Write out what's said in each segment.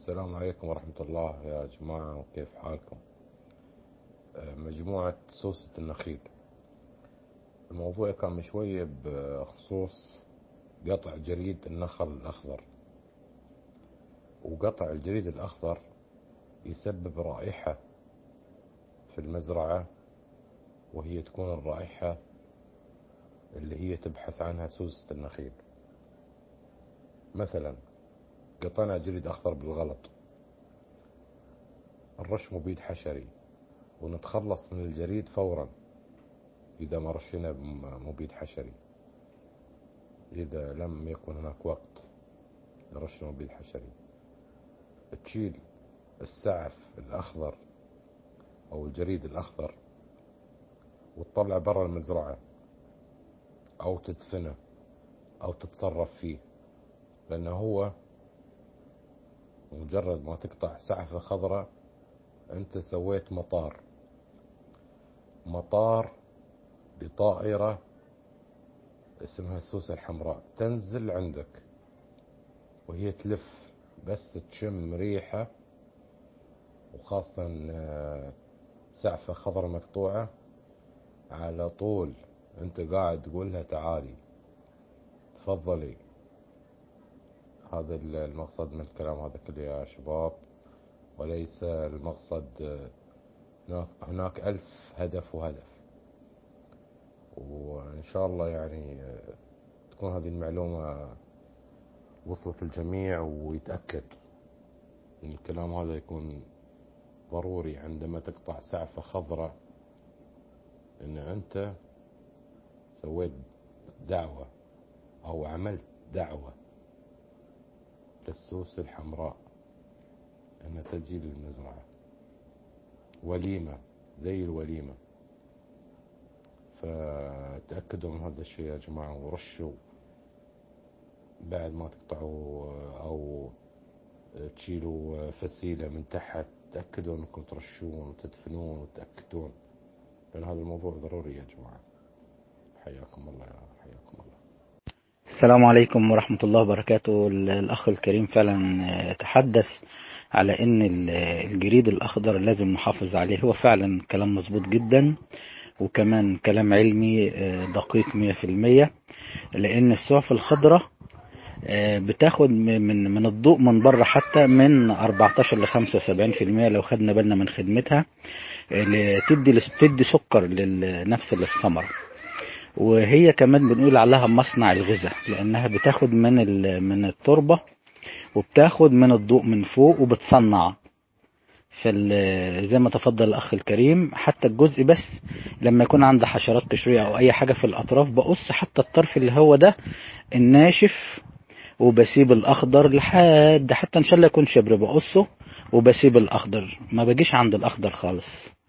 السلام عليكم ورحمة الله يا جماعة، وكيف حالكم؟ مجموعة سوسة النخيل. الموضوع كان من شوية بخصوص قطع جريد النخل الأخضر. وقطع الجريد الأخضر يسبب رائحة في المزرعة، وهي تكون الرائحة اللي هي تبحث عنها سوسة النخيل. مثلا قطعنا جريد أخضر بالغلط، نرش مبيد حشري ونتخلص من الجريد فورا إذا ما رشينا بمبيد حشري. إذا لم يكن هناك وقت لرش مبيد حشري، تشيل السعف الأخضر أو الجريد الأخضر وتطلع برا المزرعة، أو تدفنه أو تتصرف فيه، لأنه هو مجرد ما تقطع سعفة خضراء أنت سويت مطار لطائرة اسمها السوسة الحمراء تنزل عندك، وهي تلف بس تشم ريحة، وخاصة سعفة خضراء مقطوعة، على طول انت قاعد تقول لها تعالي تفضلي. هذا المقصد من الكلام هذا كله يا شباب، وليس المقصد. هناك 1000 هدف وهدف، وإن شاء الله يعني تكون هذه المعلومة وصلت الجميع ويتأكد إن الكلام هذا يكون ضروري عندما تقطع سعفة خضراء، إن أنت سويت دعوة أو عملت دعوة للسوسة الحمراء أن تجي للمزرعة، وليمة زي الوليمة. فتأكدوا من هذا الشيء يا جماعة، ورشوا بعد ما تقطعوا أو تشيلوا فسيلة من تحت. تأكدوا أنكم ترشون وتدفنون وتأكدون، لأن هذا الموضوع ضروري يا جماعة. حياكم الله، حياكم الله. السلام عليكم ورحمة الله وبركاته. الأخ الكريم فعلا تحدث على أن الجريد الأخضر لازم نحافظ عليه. هو فعلا كلام مظبوط جدا، وكمان كلام علمي دقيق 100%، لأن السعف الخضراء بتاخد من الضوء من بره حتى من 14 ل 75% لو خدنا بالنا من خدمتها. تدي سكر لنفس الثمرة، وهي كمان بنقول عليها مصنع الغذاء، لأنها بتاخد من التربة وبتاخد من الضوء من فوق وبتصنع. زي ما تفضل الأخ الكريم، حتى الجزء بس لما يكون عند حشرات قشرية أو أي حاجة في الأطراف بقص حتى الطرف اللي هو ده الناشف، وبسيب الأخضر لحد حتى إن شاء الله يكون شبر بقصه وبسيب الأخضر، ما بجيش عند الأخضر خالص.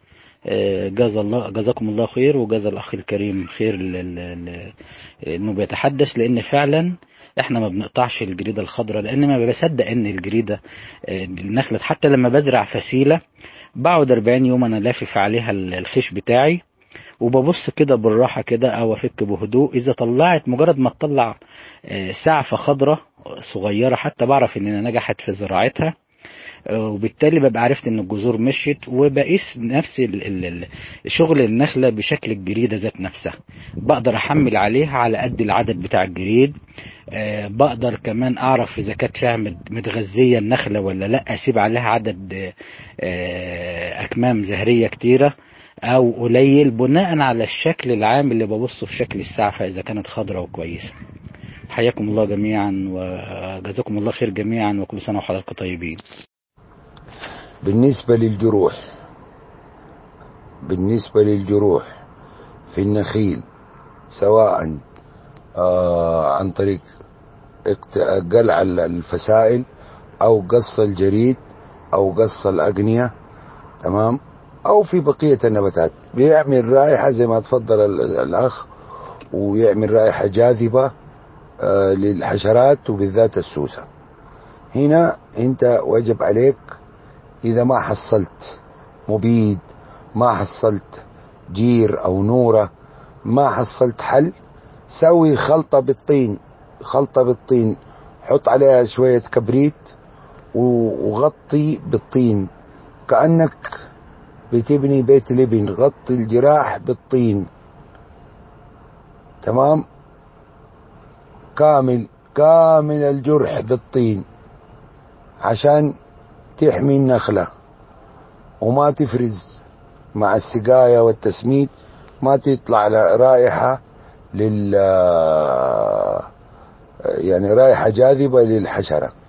جزاكم الله خير، وجزا الأخ الكريم خير إنه بيتحدث، لأن فعلا احنا ما بنقطعش الجريدة الخضراء، لأن ما بصدق إن الجريدة النخلة حتى لما بزرع فسيلة بقعد 40 يوم أنا لافف عليها الخيش بتاعي، وببص كده بالراحة كده أو أفك بهدوء. إذا طلعت مجرد ما تطلع سعفة خضراء صغيرة حتى بعرف إنها نجحت في زراعتها، وبالتالي ببقى عرفت ان الجذور مشيت، وبقيس نفس شغل النخلة بشكل الجريدة ذات نفسها. بقدر احمل عليها على قد العدد بتاع الجريد. بقدر كمان اعرف اذا كانت فيها متغذية النخلة ولا لا، اسيب عليها عدد اكمام زهرية كتيرة او قليل، بناء على الشكل العام اللي ببصه في شكل السعفة اذا كانت خضراء وكويسة. حياكم الله جميعا وجزاكم الله خير جميعا، وكل سنة وحضراتكم طيبين. بالنسبة للجروح في النخيل، سواء عن طريق قلع الفسائل أو قص الجريد أو قص الأقنية، تمام، أو في بقية النباتات، بيعمل رائحة زي ما تفضل الأخ، ويعمل رائحة جاذبة للحشرات وبالذات السوسة. هنا أنت وجب عليك، إذا ما حصلت مبيد، ما حصلت جير أو نورة، ما حصلت حل، سوي خلطة بالطين، حط عليها شوية كبريت وغطي بالطين كأنك بتبني بيت لبن، غطي الجراح بالطين تمام، كامل الجرح بالطين عشان تحمي النخلة وما تفرز مع السقاية والتسميد، ما تطلع رائحة يعني رائحة جاذبة للحشرة.